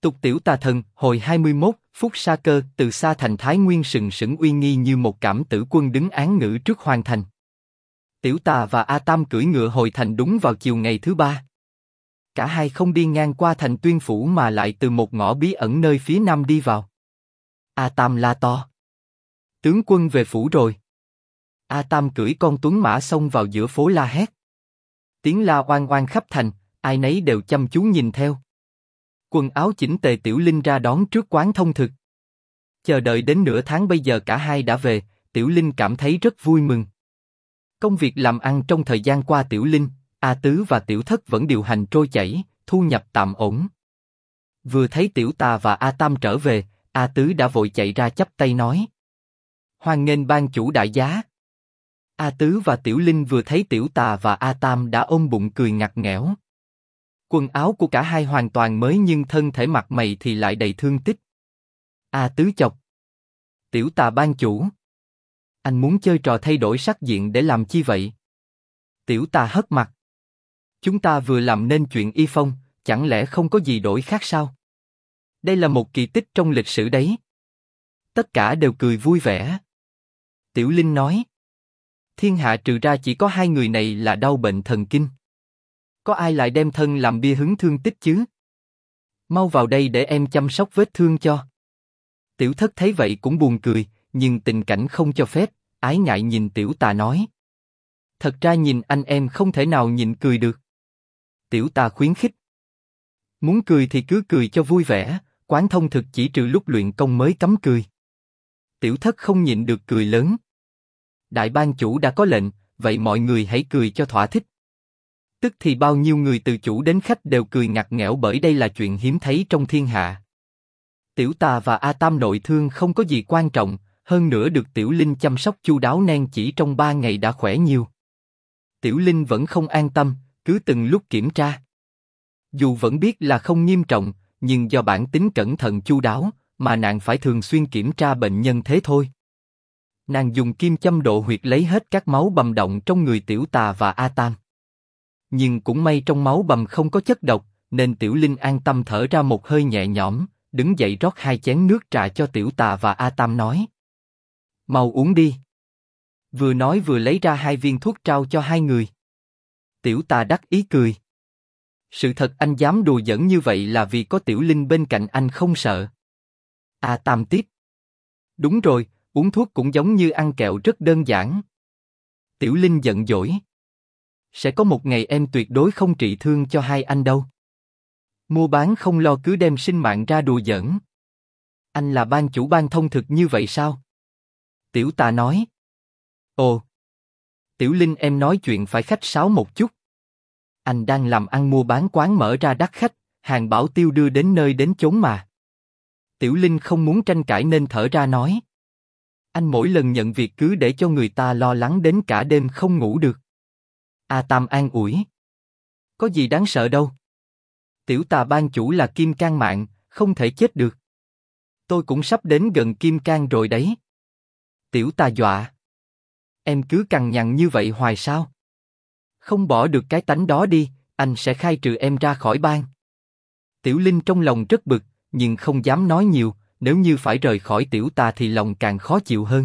Tục tiểu tà thần, hồi 21, Phúc Sa Cơ, từ xa thành Thái Nguyên sừng sững uy nghi như một cảm tử quân đứng án ngữ trước hoàng thành. Tiểu tà và A Tam cưỡi ngựa hồi thành đúng vào chiều ngày thứ ba. Cả hai không đi ngang qua thành Tuyên Phủ mà lại từ một ngõ bí ẩn nơi phía nam đi vào. A Tam la to: tướng quân về phủ rồi. A Tam cưỡi con tuấn mã xông vào giữa phố la hét. Tiếng la oang oang khắp thành, ai nấy đều chăm chú nhìn theo. Quần áo chỉnh tề Tiểu Linh ra đón trước quán thông thực. Chờ đợi đến nửa tháng bây giờ cả hai đã về, Tiểu Linh cảm thấy rất vui mừng. Công việc làm ăn trong thời gian qua Tiểu Linh, A Tứ và Tiểu Thất vẫn điều hành trôi chảy, thu nhập tạm ổn. Vừa thấy Tiểu Tà và A Tam trở về, A Tứ đã vội chạy ra chắp tay nói: hoan nghênh ban chủ đại giá. A Tứ và Tiểu Linh vừa thấy Tiểu Tà và A Tam đã ôm bụng cười ngặt nghẽo. Quần áo của cả hai hoàn toàn mới nhưng thân thể mặt mày thì lại đầy thương tích. A Tứ chọc: Tiểu Tà ban chủ, anh muốn chơi trò thay đổi sắc diện để làm chi vậy? Tiểu Tà hất mặt: chúng ta vừa làm nên chuyện y phong, chẳng lẽ không có gì đổi khác sao? Đây là một kỳ tích trong lịch sử đấy. Tất cả đều cười vui vẻ. Tiểu Linh nói: thiên hạ trừ ra chỉ có hai người này là đau bệnh thần kinh. Có ai lại đem thân làm bia hứng thương tích chứ? Mau vào đây để em chăm sóc vết thương cho. Tiểu Thất thấy vậy cũng buồn cười, nhưng tình cảnh không cho phép, ái ngại nhìn Tiểu Tà nói: thật ra nhìn anh em không thể nào nhịn cười được. Tiểu Tà khuyến khích: muốn cười thì cứ cười cho vui vẻ, quán thông thực chỉ trừ lúc luyện công mới cấm cười. Tiểu Thất không nhịn được cười lớn: đại ban chủ đã có lệnh, vậy mọi người hãy cười cho thỏa thích. Tức thì bao nhiêu người từ chủ đến khách đều cười ngặt nghẽo bởi đây là chuyện hiếm thấy trong thiên hạ. Tiểu Tà và A Tam nội thương không có gì quan trọng, hơn nữa được Tiểu Linh chăm sóc chu đáo nên chỉ trong 3 ngày đã khỏe nhiều. Tiểu Linh vẫn không an tâm, cứ từng lúc kiểm tra. Dù vẫn biết là không nghiêm trọng, nhưng do bản tính cẩn thận chu đáo, mà nàng phải thường xuyên kiểm tra bệnh nhân thế thôi. Nàng dùng kim châm độ huyệt lấy hết các máu bầm động trong người Tiểu Tà và A Tam. Nhưng cũng may trong máu bầm không có chất độc, nên Tiểu Linh an tâm thở ra một hơi nhẹ nhõm, đứng dậy rót 2 chén nước trà cho Tiểu Tà và A Tam nói: mau uống đi. Vừa nói vừa lấy ra 2 viên thuốc trao cho hai người. Tiểu Tà đắc ý cười: sự thật anh dám đùa giỡn như vậy là vì có Tiểu Linh bên cạnh anh không sợ. A Tam tiếp: đúng rồi, uống thuốc cũng giống như ăn kẹo rất đơn giản. Tiểu Linh giận dỗi: sẽ có một ngày em tuyệt đối không trị thương cho hai anh đâu. Mua bán không lo cứ đem sinh mạng ra đùa giỡn. Anh là ban chủ ban thông thực như vậy sao? Tiểu Tà nói: ồ, Tiểu Linh em nói chuyện phải khách sáo một chút. Anh đang làm ăn mua bán quán mở ra đắt khách, hàng bảo tiêu đưa đến nơi đến chốn mà. Tiểu Linh không muốn tranh cãi nên thở ra nói: anh mỗi lần nhận việc cứ để cho người ta lo lắng đến cả đêm không ngủ được. A Tam an ủi: có gì đáng sợ đâu. Tiểu Tà ban chủ là kim cang mạng, không thể chết được. Tôi cũng sắp đến gần kim cang rồi đấy. Tiểu Tà dọa: em cứ cằn nhằn như vậy hoài sao? Không bỏ được cái tánh đó đi, anh sẽ khai trừ em ra khỏi bang. Tiểu Linh trong lòng rất bực, nhưng không dám nói nhiều, nếu như phải rời khỏi Tiểu Tà thì lòng càng khó chịu hơn.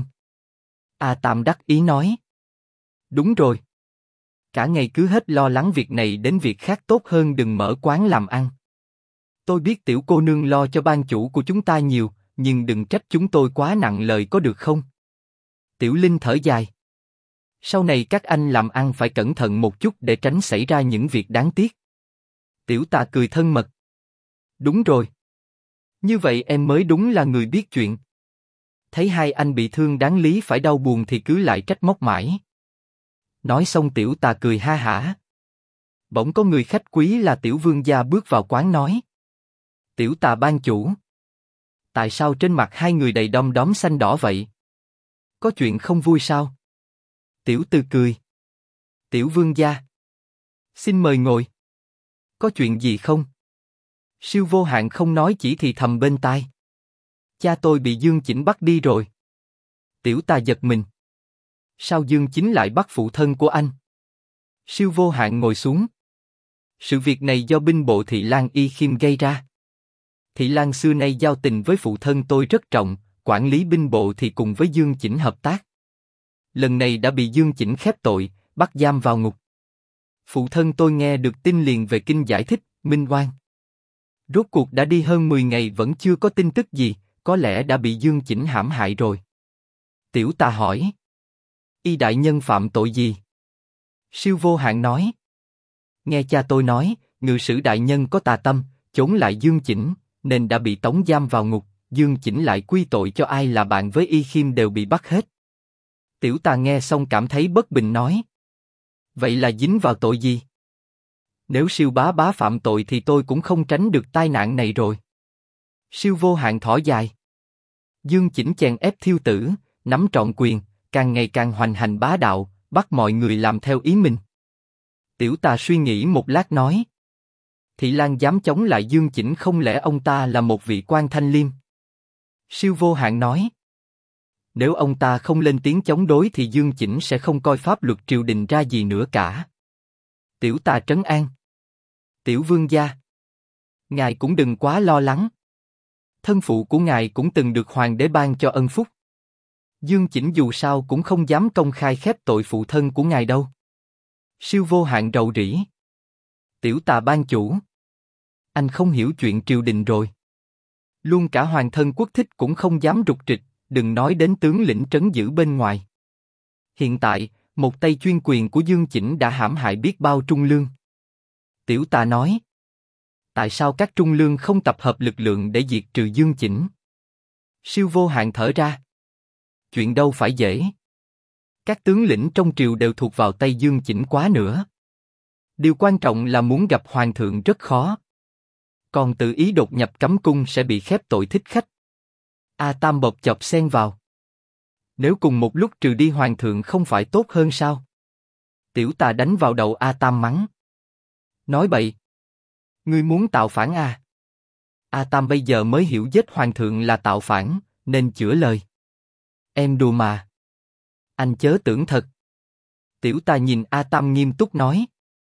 A Tam đắc ý nói: đúng rồi. Cả ngày cứ hết lo lắng việc này đến việc khác tốt hơn đừng mở quán làm ăn. Tôi biết Tiểu cô nương lo cho ban chủ của chúng ta nhiều, nhưng đừng trách chúng tôi quá nặng lời có được không? Tiểu Linh thở dài: sau này các anh làm ăn phải cẩn thận một chút để tránh xảy ra những việc đáng tiếc. Tiểu Tà cười thân mật: đúng rồi. Như vậy em mới đúng là người biết chuyện. Thấy hai anh bị thương đáng lý phải đau buồn thì cứ lại trách móc mãi. Nói xong Tiểu Tà cười ha hả. Bỗng có người khách quý là Tiểu Vương gia bước vào quán nói: Tiểu Tà ban chủ, tại sao trên mặt hai người đầy đom đóm xanh đỏ vậy? Có chuyện không vui sao? Tiểu Từ cười: Tiểu Vương gia, xin mời ngồi. Có chuyện gì không? Siêu Vô Hạn không nói chỉ thì thầm bên tai: cha tôi bị Dương Chỉnh bắt đi rồi. Tiểu Tà giật mình: sao Dương Chính lại bắt phụ thân của anh? Siêu Vô Hạn ngồi xuống: sự việc này do binh bộ thị lang Y Khiêm gây ra. Thị Lang xưa nay giao tình với phụ thân tôi rất trọng, quản lý binh bộ thì cùng với Dương Chỉnh hợp tác. Lần này đã bị Dương Chỉnh khép tội, bắt giam vào ngục. Phụ thân tôi nghe được tin liền về kinh giải thích, minh oan. Rốt cuộc đã đi hơn 10 ngày vẫn chưa có tin tức gì, có lẽ đã bị Dương Chỉnh hãm hại rồi. Tiểu Tà hỏi. Y đại nhân phạm tội gì? Siêu Vô Hạn nói. Nghe cha tôi nói, ngự sử đại nhân có tà tâm, chống lại Dương Chỉnh, nên đã bị tống giam vào ngục. Dương Chỉnh lại quy tội cho ai là bạn với Y Khiêm đều bị bắt hết. Tiểu Tà nghe xong cảm thấy bất bình nói. Vậy là dính vào tội gì? Nếu Siêu bá bá phạm tội thì tôi cũng không tránh được tai nạn này rồi. Siêu Vô Hạn thở dài. Dương Chỉnh chèn ép Thiêu Tử, nắm trọn quyền, càng ngày càng hoành hành bá đạo, bắt mọi người làm theo ý mình. Tiểu Tà suy nghĩ một lát nói. Thị Lang dám chống lại Dương Chỉnh, không lẽ ông ta là một vị quan thanh liêm? Siêu Vô Hạn nói. Nếu ông ta không lên tiếng chống đối thì Dương Chỉnh sẽ không coi pháp luật triều đình ra gì nữa cả. Tiểu Tà trấn an. Tiểu vương gia, ngài cũng đừng quá lo lắng. Thân phụ của ngài cũng từng được hoàng đế ban cho ân phúc. Dương Chỉnh dù sao cũng không dám công khai khép tội phụ thân của ngài đâu. Siêu Vô Hạn rầu rĩ. Tiểu Tà ban chủ, anh không hiểu chuyện triều đình rồi. Luôn cả hoàng thân quốc thích cũng không dám rục rịch, đừng nói đến tướng lĩnh trấn giữ bên ngoài. Hiện tại, một tay chuyên quyền của Dương Chỉnh đã hãm hại biết bao trung lương. Tiểu Tà nói. Tại sao các trung lương không tập hợp lực lượng để diệt trừ Dương Chỉnh? Siêu Vô Hạn thở ra. Chuyện đâu phải dễ. Các tướng lĩnh trong triều đều thuộc vào tay Dương Chỉnh quá nữa. Điều quan trọng là muốn gặp hoàng thượng rất khó. Còn tự ý đột nhập cấm cung sẽ bị khép tội thích khách. A Tam bộc chọc xen vào. Nếu cùng một lúc trừ đi hoàng thượng không phải tốt hơn sao? Tiểu Tà đánh vào đầu A Tam mắng. Nói bậy. Ngươi muốn tạo phản à? A Tam bây giờ mới hiểu giết hoàng thượng là tạo phản, nên chữa lời. Em đùa mà. Anh chớ tưởng thật. Tiểu Tà nhìn A Tam nghiêm túc nói.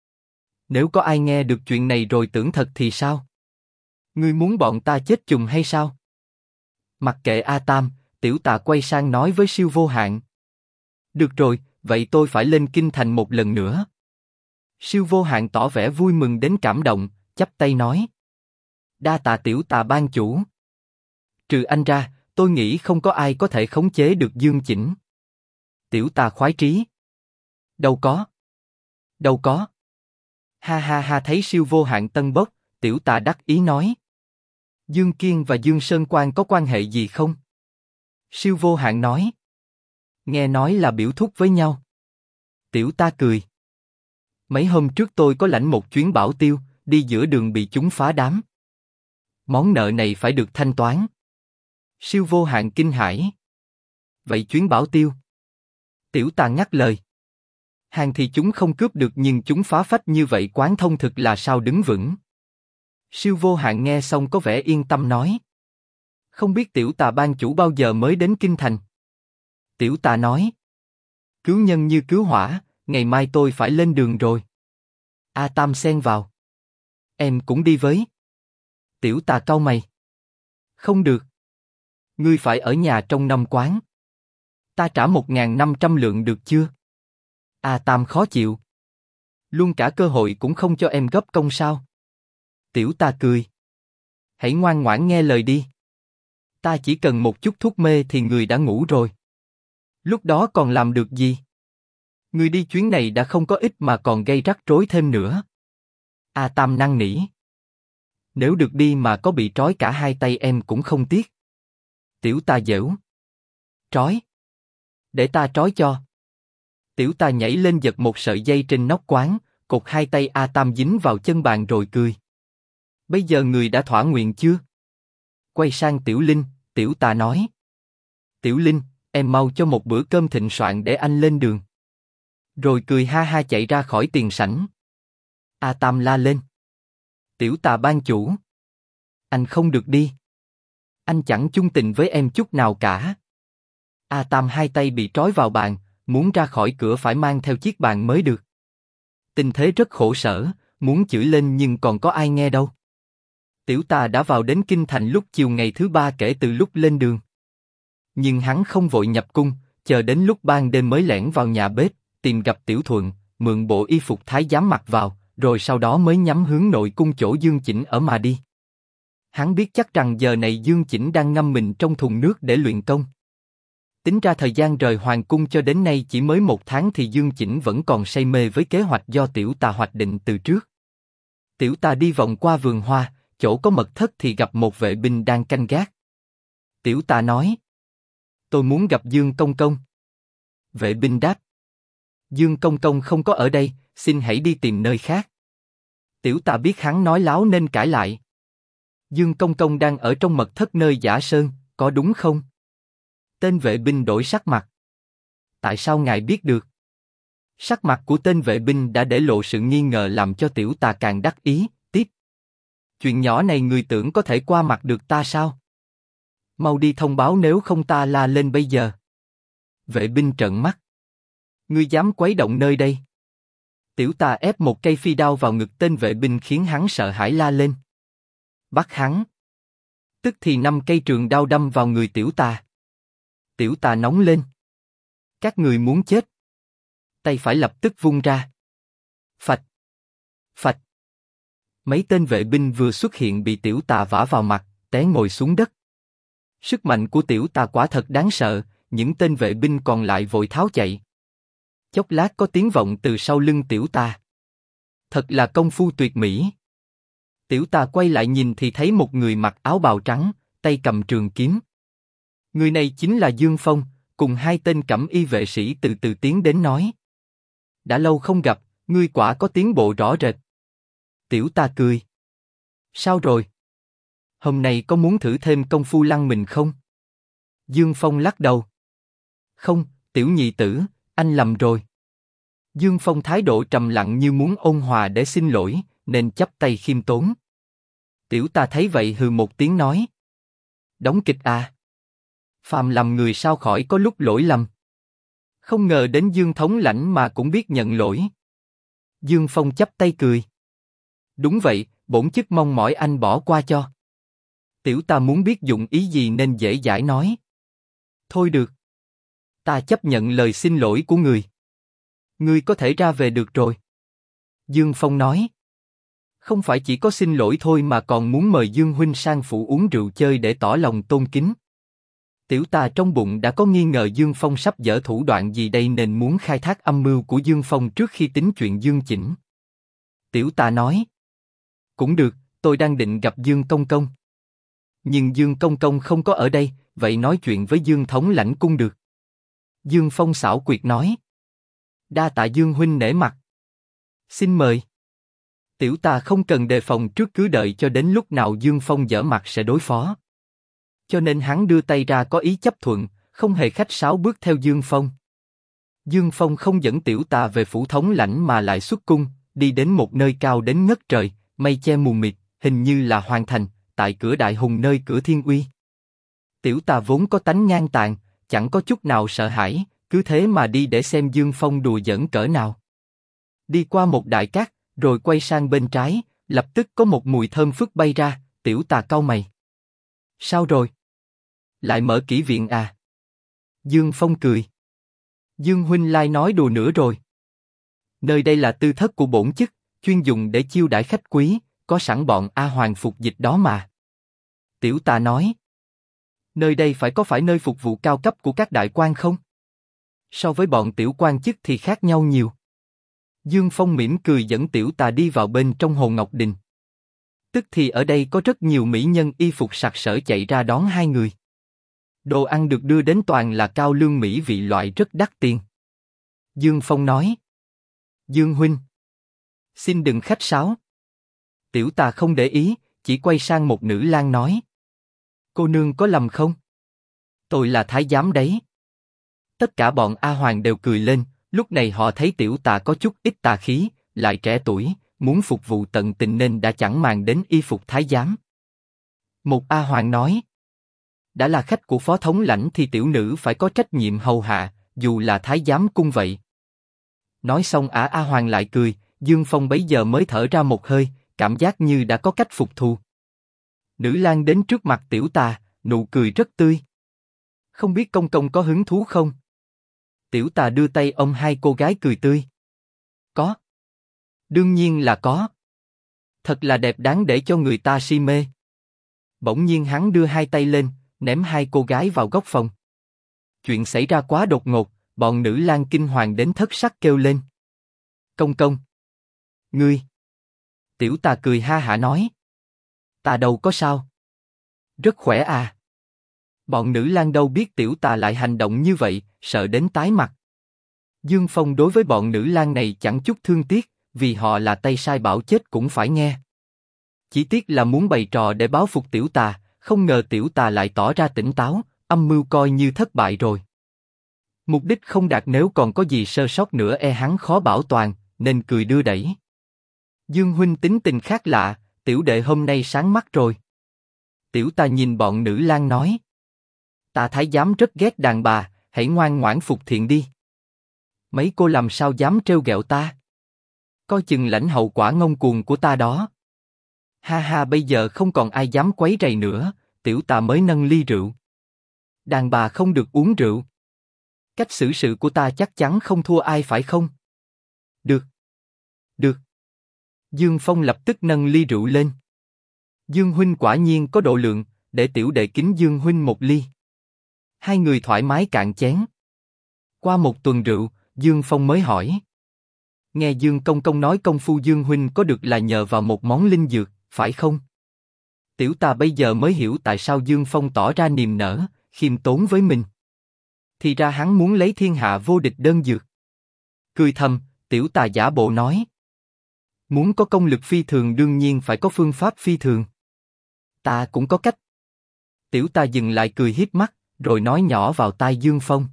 Nếu có ai nghe được chuyện này rồi tưởng thật thì sao? Ngươi muốn bọn ta chết chùm hay sao? Mặc kệ A Tam, Tiểu Tà quay sang nói với Siêu Vô Hạn. Được rồi, vậy tôi phải lên kinh thành một lần nữa. Siêu Vô Hạn tỏ vẻ vui mừng đến cảm động, chắp tay nói. Đa tạ Tiểu Tà ban chủ. Trừ anh ra, tôi nghĩ không có ai có thể khống chế được Dương Chỉnh. Tiểu Tà khoái trí. Đâu có. Đâu có. Ha ha ha, thấy Siêu Vô Hạn tân bốc, Tiểu Tà đắc ý nói. Dương Kiên và Dương Sơn Quan có quan hệ gì không? Siêu Vô Hạn nói. Nghe nói là biểu thúc với nhau. Tiểu Tà cười. Mấy hôm trước tôi có lãnh một chuyến bảo tiêu, đi giữa đường bị chúng phá đám. Món nợ này phải được thanh toán. Siêu Vô Hạn kinh hãi. Vậy chuyến bảo tiêu? Tiểu Tà ngắt lời. Hàng thì chúng không cướp được nhưng chúng phá phách như vậy quán thông thực là sao đứng vững. Siêu Vô Hạn nghe xong có vẻ yên tâm nói. Không biết Tiểu Tà ban chủ bao giờ mới đến kinh thành? Tiểu Tà nói. Cứu nhân như cứu hỏa, ngày mai tôi phải lên đường rồi. A Tam xen vào. Em cũng đi với. Tiểu Tà cau mày. Không được. Ngươi phải ở nhà trong năm quán. Ta trả 1.500 lượng được chưa? A Tam khó chịu. Luôn cả cơ hội cũng không cho em gấp công sao? Tiểu Tà cười. Hãy ngoan ngoãn nghe lời đi. Ta chỉ cần một chút thuốc mê thì người đã ngủ rồi. Lúc đó còn làm được gì? Người đi chuyến này đã không có ích mà còn gây rắc rối thêm nữa. A Tam năn nỉ. Nếu được đi mà có bị trói cả hai tay em cũng không tiếc. Tiểu Tà giễu. Trói. Để ta trói cho. Tiểu Tà nhảy lên giật một sợi dây trên nóc quán, cột hai tay A Tam dính vào chân bàn rồi cười. Bây giờ người đã thỏa nguyện chưa? Quay sang Tiểu Linh, Tiểu Tà nói. Tiểu Linh, em mau cho một bữa cơm thịnh soạn để anh lên đường. Rồi cười ha ha chạy ra khỏi tiền sảnh. A Tam la lên. Tiểu Tà ban chủ. Anh không được đi. Anh chẳng chung tình với em chút nào cả. A Tam hai tay bị trói vào bàn, muốn ra khỏi cửa phải mang theo chiếc bàn mới được. Tình thế rất khổ sở, muốn chửi lên nhưng còn có ai nghe đâu. Tiểu Tà đã vào đến kinh thành lúc chiều ngày thứ 3 kể từ lúc lên đường. Nhưng hắn không vội nhập cung, chờ đến lúc ban đêm mới lẻn vào nhà bếp, tìm gặp Tiểu Thuận, mượn bộ y phục thái giám mặc vào, rồi sau đó mới nhắm hướng nội cung chỗ Dương Chỉnh ở mà đi. Hắn biết chắc rằng giờ này Dương Chỉnh đang ngâm mình trong thùng nước để luyện công. Tính ra thời gian rời hoàng cung cho đến nay chỉ mới 1 tháng thì Dương Chỉnh vẫn còn say mê với kế hoạch do Tiểu Tà hoạch định từ trước. Tiểu Tà đi vòng qua vườn hoa, chỗ có mật thất thì gặp một vệ binh đang canh gác. Tiểu Tà nói: tôi muốn gặp Dương Công Công. Vệ binh đáp: Dương Công Công không có ở đây, xin hãy đi tìm nơi khác. Tiểu Tà biết hắn nói láo nên cãi lại: Dương Công Công đang ở trong mật thất nơi Giả Sơn, có đúng không? Tên vệ binh đổi sắc mặt. Tại sao ngài biết được? Sắc mặt của tên vệ binh đã để lộ sự nghi ngờ làm cho Tiểu Tà càng đắc ý. Tiếp: chuyện nhỏ này người tưởng có thể qua mặt được ta sao? Mau đi thông báo, nếu không ta la lên bây giờ. Vệ binh trợn mắt: ngươi dám quấy động nơi đây? Tiểu Tà ép một cây phi đao vào ngực tên vệ binh khiến hắn sợ hãi la lên. Bắt hắn. Tức thì 5 cây trường đao đâm vào người Tiểu Tà. Tiểu Tà nóng lên. Các người muốn chết. Tay phải lập tức vung ra. Phạch. Phạch. Mấy tên vệ binh vừa xuất hiện bị Tiểu Tà vả vào mặt, té ngồi xuống đất. Sức mạnh của Tiểu Tà quả thật đáng sợ, những tên vệ binh còn lại vội tháo chạy. Chốc lát có tiếng vọng từ sau lưng Tiểu Tà. Thật là công phu tuyệt mỹ. Tiểu Tà quay lại nhìn thì thấy một người mặc áo bào trắng, tay cầm trường kiếm. Người này chính là Dương Phong, cùng 2 tên cẩm y vệ sĩ từ từ tiến đến nói: đã lâu không gặp, ngươi quả có tiến bộ rõ rệt. Tiểu Tà cười: sao rồi? Hôm nay có muốn thử thêm công phu lăng mình không? Dương Phong lắc đầu: không, tiểu nhị tử, anh lầm rồi. Dương Phong thái độ trầm lặng như muốn ôn hòa để xin lỗi, nên chắp tay khiêm tốn. Tiểu Tà thấy vậy hừ một tiếng nói: đóng kịch à? Phàm làm người sao khỏi có lúc lỗi lầm. Không ngờ đến Dương thống lãnh mà cũng biết nhận lỗi. Dương Phong chắp tay cười: đúng vậy, bổn chức mong mỏi anh bỏ qua cho. Tiểu Tà muốn biết dụng ý gì nên dễ dãi nói: thôi được, ta chấp nhận lời xin lỗi của người. Ngươi có thể ra về được rồi. Dương Phong nói: không phải chỉ có xin lỗi thôi mà còn muốn mời Dương huynh sang phủ uống rượu chơi để tỏ lòng tôn kính. Tiểu Tà trong bụng đã có nghi ngờ Dương Phong sắp dở thủ đoạn gì đây nên muốn khai thác âm mưu của Dương Phong trước khi tính chuyện Dương Chỉnh. Tiểu Tà nói: cũng được, tôi đang định gặp Dương Công Công. Nhưng Dương Công Công không có ở đây, vậy nói chuyện với Dương thống lãnh cung được. Dương Phong xảo quyệt nói: đa tạ Dương huynh nể mặt. Xin mời. Tiểu Tà không cần đề phòng trước, cứ đợi cho đến lúc nào Dương Phong dở mặt sẽ đối phó. Cho nên hắn đưa tay ra có ý chấp thuận, không hề khách sáo bước theo Dương Phong. Dương Phong không dẫn Tiểu Tà về phủ thống lãnh mà lại xuất cung, đi đến một nơi cao đến ngất trời, mây che mù mịt, hình như là Hoàng Thành, tại cửa Đại Hùng nơi cửa Thiên Uy. Tiểu Tà vốn có tánh ngang tàn, chẳng có chút nào sợ hãi, cứ thế mà đi để xem Dương Phong đùa giỡn cỡ nào. Đi qua một đại cát, rồi quay sang bên trái, lập tức có một mùi thơm phức bay ra. Tiểu Tà cau mày: sao rồi? Lại mở kỹ viện à? Dương Phong cười: Dương huynh lai nói đùa nữa rồi. Nơi đây là tư thất của bổn chức, chuyên dùng để chiêu đãi khách quý, có sẵn bọn A Hoàng phục dịch đó mà. Tiểu Tà nói: nơi đây phải nơi phục vụ cao cấp của các đại quan không? So với bọn tiểu quan chức thì khác nhau nhiều. Dương Phong mỉm cười dẫn Tiểu Tà đi vào bên trong Hồ Ngọc Đình. Tức thì ở đây có rất nhiều mỹ nhân y phục sặc sỡ chạy ra đón 2 người. Đồ ăn được đưa đến toàn là cao lương mỹ vị loại rất đắt tiền. Dương Phong nói: Dương huynh, xin đừng khách sáo. Tiểu Tà không để ý, chỉ quay sang một nữ lang nói: cô nương có lầm không? Tôi là thái giám đấy. Tất cả bọn A Hoàng đều cười lên, lúc này họ thấy Tiểu Tà có chút ít tà khí, lại trẻ tuổi, muốn phục vụ tận tình nên đã chẳng màng đến y phục thái giám. Một A Hoàng nói: đã là khách của phó thống lãnh thì tiểu nữ phải có trách nhiệm hầu hạ, dù là thái giám cung vậy. Nói xong A Hoàng lại cười, Dương Phong bấy giờ mới thở ra một hơi, cảm giác như đã có cách phục thù. Nữ lang đến trước mặt tiểu tà, nụ cười rất tươi. Không biết công công có hứng thú không? Tiểu tà đưa tay ôm hai cô gái cười tươi. Có. Đương nhiên là có. Thật là đẹp đáng để cho người ta si mê. Bỗng nhiên hắn đưa hai tay lên, ném hai cô gái vào góc phòng. Chuyện xảy ra quá đột ngột, bọn nữ lang kinh hoàng đến thất sắc kêu lên. Công công! Ngươi! Tiểu tà cười ha hả nói. Ta đâu có sao. Rất khỏe à. Bọn nữ lang đâu biết tiểu tà lại hành động như vậy, sợ đến tái mặt. Dương Phong đối với bọn nữ lang này chẳng chút thương tiếc, vì họ là tay sai bảo chết cũng phải nghe. Chỉ tiếc là muốn bày trò để báo phục tiểu tà, không ngờ tiểu tà lại tỏ ra tỉnh táo, âm mưu coi như thất bại rồi. Mục đích không đạt, nếu còn có gì sơ sót nữa e hắn khó bảo toàn, nên cười đưa đẩy. Dương huynh tính tình khác lạ, tiểu đệ hôm nay sáng mắt rồi. Tiểu tà nhìn bọn nữ lang nói. Ta thái giám rất ghét đàn bà, hãy ngoan ngoãn phục thiện đi. Mấy cô làm sao dám trêu ghẹo ta? Coi chừng lãnh hậu quả ngông cuồng của ta đó. Ha ha, bây giờ không còn ai dám quấy rầy nữa, tiểu tà mới nâng ly rượu. Đàn bà không được uống rượu. Cách xử sự của ta chắc chắn không thua ai phải không? Được. Được. Dương Phong lập tức nâng ly rượu lên. Dương huynh quả nhiên có độ lượng, để tiểu đệ kính Dương huynh một ly. Hai người thoải mái cạn chén. Qua một tuần rượu, Dương Phong mới hỏi. Nghe Dương công công nói công phu Dương huynh có được là nhờ vào một món linh dược, phải không? Tiểu tà bây giờ mới hiểu tại sao Dương Phong tỏ ra niềm nở, khiêm tốn với mình. Thì ra hắn muốn lấy thiên hạ vô địch đơn dược. Cười thầm, tiểu tà giả bộ nói. Muốn có công lực phi thường đương nhiên phải có phương pháp phi thường. Ta cũng có cách. Tiểu tà dừng lại cười híp mắt, rồi nói nhỏ vào tai Dương Phong.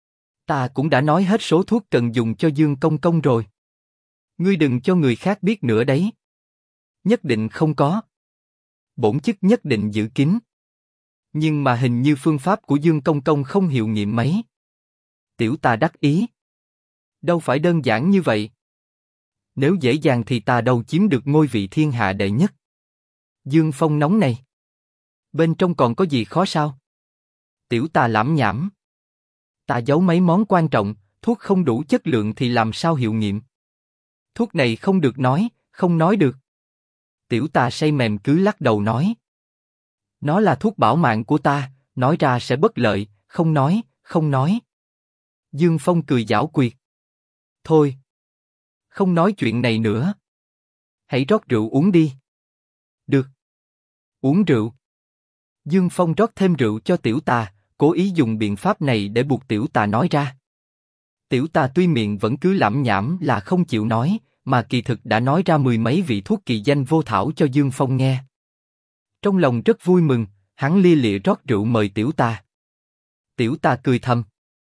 Ta cũng đã nói hết số thuốc cần dùng cho Dương công công rồi. Ngươi đừng cho người khác biết nữa đấy. Nhất định không có. Bổn chức nhất định giữ kín. Nhưng mà hình như phương pháp của Dương công công không hiệu nghiệm mấy. Tiểu tà đắc ý. Đâu phải đơn giản như vậy. Nếu dễ dàng thì ta đâu chiếm được ngôi vị thiên hạ đệ nhất. Dương Phong nóng này. Bên trong còn có gì khó sao? Tiểu tà lảm nhảm. Ta giấu mấy món quan trọng, thuốc không đủ chất lượng thì làm sao hiệu nghiệm? Thuốc này không được nói, không nói được. Tiểu tà say mềm cứ lắc đầu nói. Nó là thuốc bảo mạng của ta, nói ra sẽ bất lợi, không nói, không nói. Dương Phong cười giảo quyệt. Thôi. Không nói chuyện này nữa. Hãy rót rượu uống đi. Được. Uống rượu. Dương Phong rót thêm rượu cho tiểu tà, cố ý dùng biện pháp này để buộc tiểu tà nói ra. Tiểu tà tuy miệng vẫn cứ lẩm nhẩm là không chịu nói, mà kỳ thực đã nói ra mười mấy vị thuốc kỳ danh vô thảo cho Dương Phong nghe. Trong lòng rất vui mừng, hắn lia lịa rót rượu mời tiểu tà. Tiểu tà cười thầm.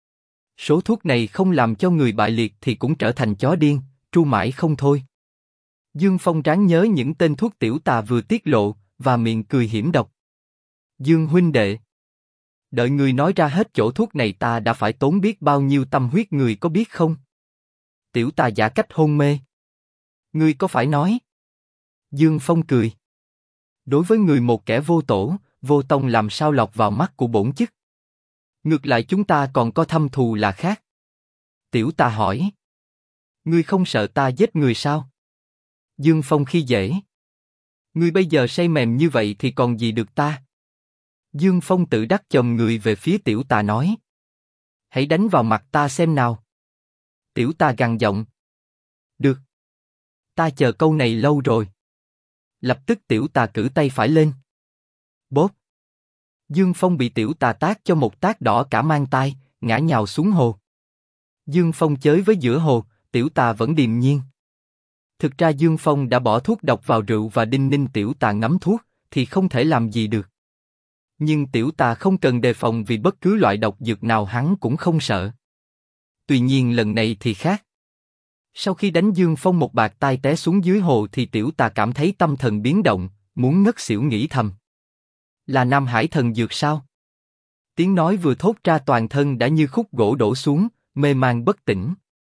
Số thuốc này không làm cho người bại liệt thì cũng trở thành chó điên, tru mãi không thôi. Dương Phong ráng nhớ những tên thuốc tiểu tà vừa tiết lộ, và miệng cười hiểm độc. Dương huynh đệ. Đợi người nói ra hết chỗ thuốc này ta đã phải tốn biết bao nhiêu tâm huyết, người có biết không? Tiểu tà giả cách hôn mê. Ngươi có phải nói? Dương Phong cười. Đối với người một kẻ vô tổ, vô tông làm sao lọt vào mắt của bổn chức? Ngược lại chúng ta còn có thâm thù là khác. Tiểu tà hỏi. Ngươi không sợ ta giết người sao? Dương Phong khi dễ. Ngươi bây giờ say mềm như vậy thì còn gì được ta? Dương Phong tự đắc chồm người về phía tiểu tà nói. Hãy đánh vào mặt ta xem nào. Tiểu tà gằn giọng. Được. Ta chờ câu này lâu rồi. Lập tức tiểu tà cử tay phải lên. Bốp. Dương Phong bị tiểu tà tát cho một tát đỏ cả mang tai, ngã nhào xuống hồ. Dương Phong chới với giữa hồ, tiểu tà vẫn điềm nhiên. Thực ra Dương Phong đã bỏ thuốc độc vào rượu và đinh ninh tiểu tà ngấm thuốc, thì không thể làm gì được. Nhưng tiểu tà không cần đề phòng vì bất cứ loại độc dược nào hắn cũng không sợ. Tuy nhiên lần này thì khác. Sau khi đánh Dương Phong một bạt tai té xuống dưới hồ thì tiểu tà cảm thấy tâm thần biến động, muốn ngất xỉu nghĩ thầm. Là Nam Hải thần dược sao? Tiếng nói vừa thốt ra toàn thân đã như khúc gỗ đổ xuống, mê man bất tỉnh.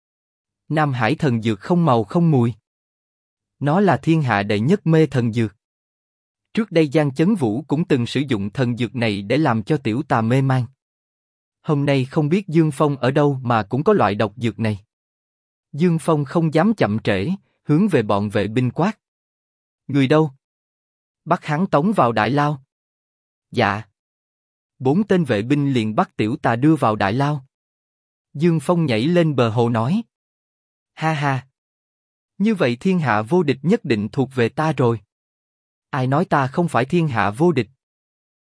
Nam Hải thần dược không màu không mùi. Nó là thiên hạ đệ nhất mê thần dược. Trước đây Giang Chấn Vũ cũng từng sử dụng thần dược này để làm cho tiểu tà mê man. Hôm nay không biết Dương Phong ở đâu mà cũng có loại độc dược này. Dương Phong không dám chậm trễ, hướng về bọn vệ binh quát. Người đâu? Bắt hắn tống vào đại lao. Dạ. 4 tên vệ binh liền bắt tiểu tà đưa vào đại lao. Dương Phong nhảy lên bờ hồ nói. Ha ha. Như vậy thiên hạ vô địch nhất định thuộc về ta rồi. Ai nói ta không phải thiên hạ vô địch?